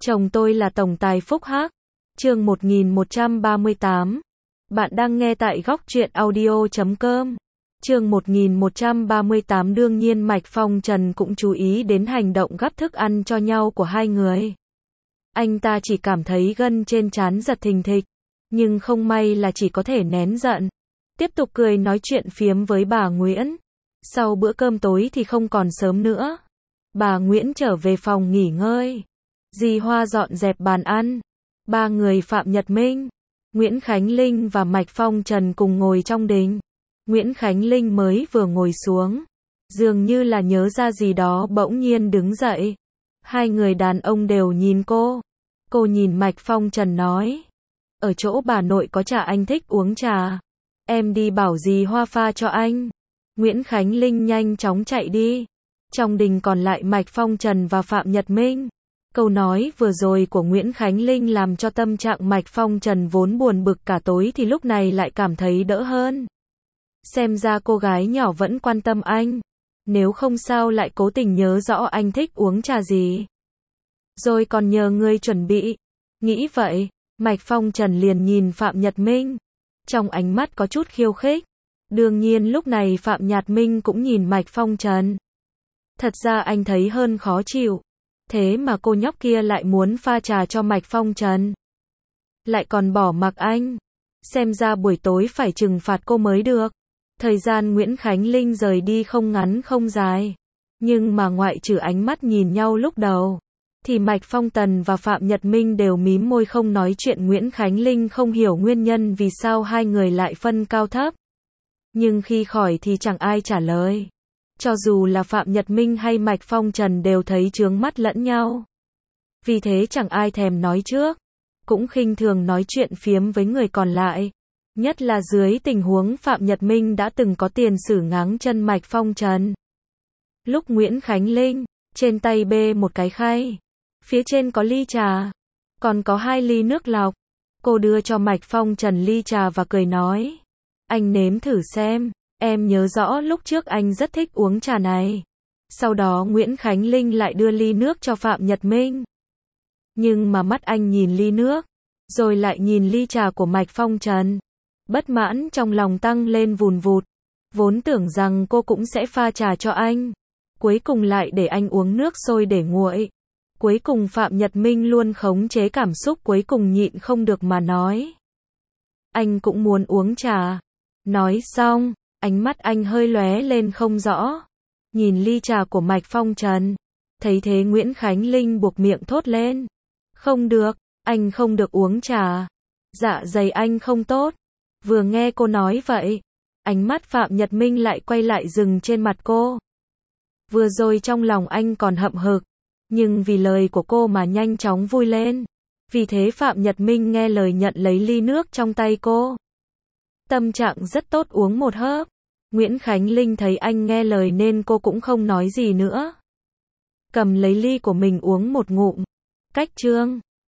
Chồng tôi là tổng tài Phúc Hắc. Chương 1138. Bạn đang nghe tại góc truyện audio.com. Chương 1138. Đương nhiên Mạch Phong Trần cũng chú ý đến hành động gắp thức ăn cho nhau của hai người. Anh ta chỉ cảm thấy gân trên trán giật thình thịch, nhưng không may là chỉ có thể nén giận, tiếp tục cười nói chuyện phiếm với bà Nguyễn. Sau bữa cơm tối thì không còn sớm nữa. Bà Nguyễn trở về phòng nghỉ ngơi. Dì Hoa dọn dẹp bàn ăn. Ba người Phạm Nhật Minh, Nguyễn Khánh Linh và Mạch Phong Trần cùng ngồi trong đình. Nguyễn Khánh Linh mới vừa ngồi xuống, dường như là nhớ ra gì đó bỗng nhiên đứng dậy. Hai người đàn ông đều nhìn cô. Cô nhìn Mạch Phong Trần nói: ở chỗ bà nội có trà, anh thích uống trà. Em đi bảo dì Hoa pha cho anh. Nguyễn Khánh Linh nhanh chóng chạy đi. Trong đình còn lại Mạch Phong Trần và Phạm Nhật Minh. Câu nói vừa rồi của Nguyễn Khánh Linh làm cho tâm trạng Mạch Phong Trần vốn buồn bực cả tối thì lúc này lại cảm thấy đỡ hơn. Xem ra cô gái nhỏ vẫn quan tâm anh. Nếu không sao lại cố tình nhớ rõ anh thích uống trà gì, rồi còn nhờ người chuẩn bị. Nghĩ vậy, Mạch Phong Trần liền nhìn Phạm Nhật Minh. Trong ánh mắt có chút khiêu khích. Đương nhiên lúc này Phạm Nhật Minh cũng nhìn Mạch Phong Trần. Thật ra anh thấy hơn khó chịu. Thế mà cô nhóc kia lại muốn pha trà cho Mạch Phong Trần, lại còn bỏ mặc anh. Xem ra buổi tối phải trừng phạt cô mới được. Thời gian Nguyễn Khánh Linh rời đi không ngắn không dài, nhưng mà ngoại trừ ánh mắt nhìn nhau lúc đầu, thì Mạch Phong Trần và Phạm Nhật Minh đều mím môi không nói chuyện. Nguyễn Khánh Linh không hiểu nguyên nhân vì sao hai người lại phân cao thấp, nhưng khi khỏi thì chẳng ai trả lời. Cho dù là Phạm Nhật Minh hay Mạch Phong Trần đều thấy chướng mắt lẫn nhau. Vì thế chẳng ai thèm nói trước, cũng khinh thường nói chuyện phiếm với người còn lại. Nhất là dưới tình huống Phạm Nhật Minh đã từng có tiền sử ngáng chân Mạch Phong Trần. Lúc Nguyễn Khánh Linh, trên tay bê một cái khay, phía trên có ly trà, còn có 2 ly nước lọc. Cô đưa cho Mạch Phong Trần ly trà và cười nói: anh nếm thử xem. Em nhớ rõ lúc trước anh rất thích uống trà này. Sau đó Nguyễn Khánh Linh lại đưa ly nước cho Phạm Nhật Minh. Nhưng mà mắt anh nhìn ly nước, rồi lại nhìn ly trà của Mạch Phong Trần. Bất mãn trong lòng tăng lên vùn vụt. Vốn tưởng rằng cô cũng sẽ pha trà cho anh, cuối cùng lại để anh uống nước sôi để nguội. Cuối cùng Phạm Nhật Minh luôn khống chế cảm xúc, cuối cùng nhịn không được mà nói: anh cũng muốn uống trà. Nói xong, ánh mắt anh hơi lóe lên không rõ, nhìn ly trà của Mạch Phong Trần. Thấy thế Nguyễn Khánh Linh buộc miệng thốt lên: không được, anh không được uống trà. Dạ dày anh không tốt. Vừa nghe cô nói vậy, ánh mắt Phạm Nhật Minh lại quay lại dừng trên mặt cô. Vừa rồi trong lòng anh còn hậm hực, nhưng vì lời của cô mà nhanh chóng vui lên. Vì thế Phạm Nhật Minh nghe lời nhận lấy ly nước trong tay cô. Tâm trạng rất tốt, uống một hớp. Nguyễn Khánh Linh thấy anh nghe lời nên cô cũng không nói gì nữa. Cầm lấy ly của mình uống một ngụm. Cách chương